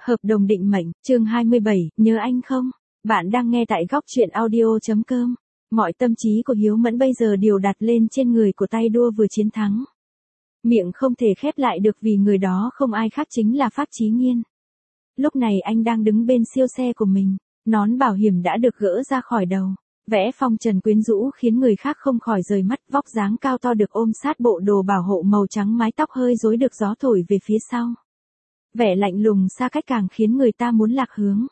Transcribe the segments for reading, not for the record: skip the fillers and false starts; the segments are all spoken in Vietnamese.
Hợp đồng định mệnh, chương 27, nhớ anh không? Bạn đang nghe tại góc truyện audio.com. Mọi tâm trí của Hiếu Mẫn bây giờ đều đặt lên trên người của tay đua vừa chiến thắng. Miệng không thể khép lại được vì người đó không ai khác chính là Phác Chí Nghiên. Lúc này anh đang đứng bên siêu xe của mình, nón bảo hiểm đã được gỡ ra khỏi đầu. Vẽ phong trần quyến rũ khiến người khác không khỏi rời mắt, vóc dáng cao to được ôm sát bộ đồ bảo hộ màu trắng, mái tóc hơi rối được gió thổi về phía sau. Vẻ lạnh lùng xa cách càng khiến người ta muốn lạc hướng.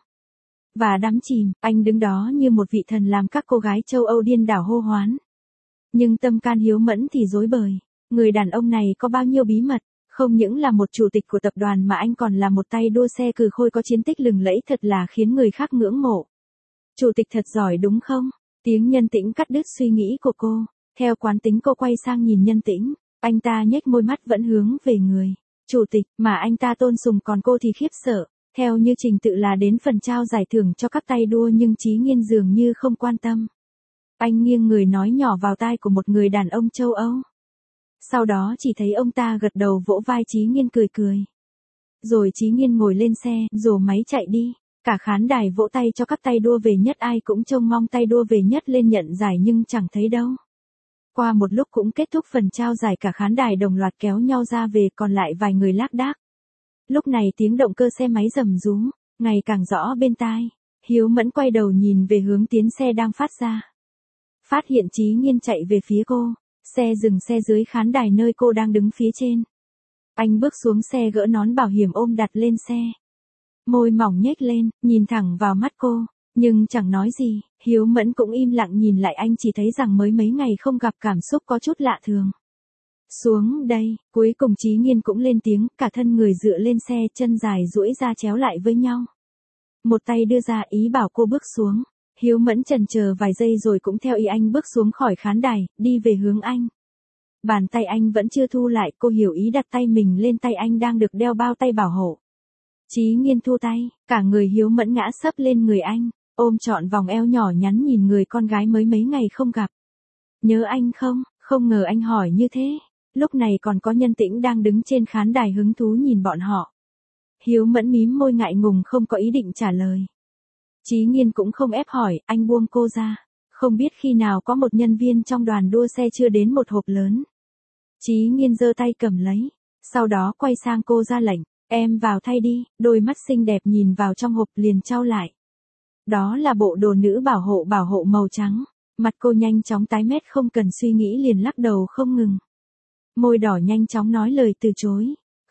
Và đắm chìm, anh đứng đó như một vị thần làm các cô gái châu Âu điên đảo hô hoán. Nhưng tâm can Hiếu Mẫn thì rối bời. Người đàn ông này có bao nhiêu bí mật, không những là một chủ tịch của tập đoàn mà anh còn là một tay đua xe cừ khôi có chiến tích lừng lẫy, thật là khiến người khác ngưỡng mộ. Chủ tịch thật giỏi đúng không? Tiếng Nhân Tĩnh cắt đứt suy nghĩ của cô. Theo quán tính cô quay sang nhìn Nhân Tĩnh, anh ta nhếch môi mắt vẫn hướng về người chủ tịch mà anh ta tôn sùng, còn cô thì khiếp sợ. Theo như trình tự là đến phần trao giải thưởng cho các tay đua nhưng Chí Nghiên dường như không quan tâm. Anh nghiêng người nói nhỏ vào tai của một người đàn ông châu Âu. Sau đó chỉ thấy ông ta gật đầu vỗ vai Chí Nghiên cười cười. Rồi Chí Nghiên ngồi lên xe, rồ máy chạy đi. Cả khán đài vỗ tay cho các tay đua về nhất, ai cũng trông mong tay đua về nhất lên nhận giải nhưng chẳng thấy đâu. Qua một lúc cũng kết thúc phần trao giải, cả khán đài đồng loạt kéo nhau ra về, còn lại vài người lác đác. Lúc này tiếng động cơ xe máy rầm rú, ngày càng rõ bên tai. Hiếu Mẫn quay đầu nhìn về hướng tiến xe đang phát ra. Phát hiện Chí Nghiên chạy về phía cô, xe dừng xe dưới khán đài nơi cô đang đứng phía trên. Anh bước xuống xe gỡ nón bảo hiểm ôm đặt lên xe. Môi mỏng nhếch lên, nhìn thẳng vào mắt cô, nhưng chẳng nói gì. Hiếu Mẫn cũng im lặng nhìn lại anh, chỉ thấy rằng mới mấy ngày không gặp cảm xúc có chút lạ thường. Xuống đây, cuối cùng Chí Nghiên cũng lên tiếng, cả thân người dựa lên xe, chân dài duỗi ra chéo lại với nhau. Một tay đưa ra ý bảo cô bước xuống. Hiếu Mẫn chần chờ vài giây rồi cũng theo ý anh bước xuống khỏi khán đài, đi về hướng anh. Bàn tay anh vẫn chưa thu lại, cô hiểu ý đặt tay mình lên tay anh đang được đeo bao tay bảo hộ. Chí Nghiên thu tay, cả người Hiếu Mẫn ngã sấp lên người anh, ôm trọn vòng eo nhỏ nhắn nhìn người con gái mới mấy ngày không gặp. Nhớ anh không? Không ngờ anh hỏi như thế. Lúc này còn có Nhân Tĩnh đang đứng trên khán đài hứng thú nhìn bọn họ. Hiếu Mẫn mím môi ngại ngùng không có ý định trả lời. Chí Nghiên cũng không ép hỏi, anh buông cô ra. Không biết khi nào có một nhân viên trong đoàn đua xe chưa đến một hộp lớn. Chí Nghiên giơ tay cầm lấy, sau đó quay sang cô ra lệnh, em vào thay đi. Đôi mắt xinh đẹp nhìn vào trong hộp liền trao lại. Đó là bộ đồ nữ bảo hộ màu trắng. Mặt cô nhanh chóng tái mét, không cần suy nghĩ liền lắc đầu không ngừng. Môi đỏ nhanh chóng nói lời từ chối.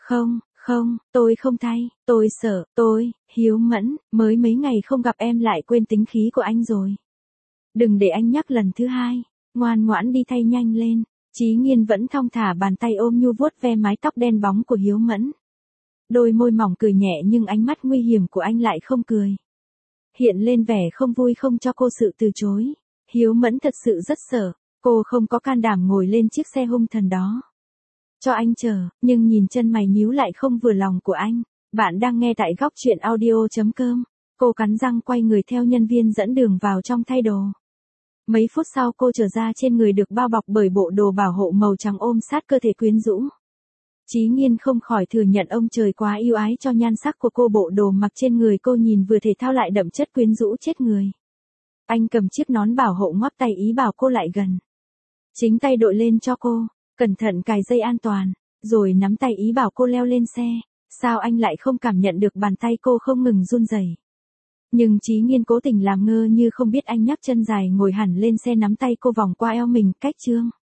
Không, tôi không thay, tôi sợ, Hiếu Mẫn, mới mấy ngày không gặp em lại quên tính khí của anh rồi. Đừng để anh nhắc lần thứ hai, ngoan ngoãn đi thay nhanh lên. Chí Nghiên vẫn thong thả bàn tay ôm nhu vuốt ve mái tóc đen bóng của Hiếu Mẫn. Đôi môi mỏng cười nhẹ nhưng ánh mắt nguy hiểm của anh lại không cười. Hiện lên vẻ không vui không cho cô sự từ chối. Hiếu Mẫn thật sự rất sợ, cô không có can đảm ngồi lên chiếc xe hung thần đó. Cho anh chờ, nhưng nhìn chân mày nhíu lại không vừa lòng của anh. Bạn đang nghe tại góc truyện audio.com. Cô cắn răng quay người theo nhân viên dẫn đường vào trong thay đồ. Mấy phút sau cô trở ra, trên người được bao bọc bởi bộ đồ bảo hộ màu trắng ôm sát cơ thể quyến rũ. Chí Nghiên không khỏi thừa nhận ông trời quá yêu ái cho nhan sắc của cô, bộ đồ mặc trên người cô nhìn vừa thể thao lại đậm chất quyến rũ chết người. Anh cầm chiếc nón bảo hộ ngoắc tay ý bảo cô lại gần. Chính tay đội lên cho cô, cẩn thận cài dây an toàn, rồi nắm tay ý bảo cô leo lên xe. Sao anh lại không cảm nhận được bàn tay cô không ngừng run rẩy? Nhưng Chí Nghiên cố tình làm ngơ như không biết anh nhắc chân dài ngồi hẳn lên xe, nắm tay cô vòng qua eo mình, cách chương.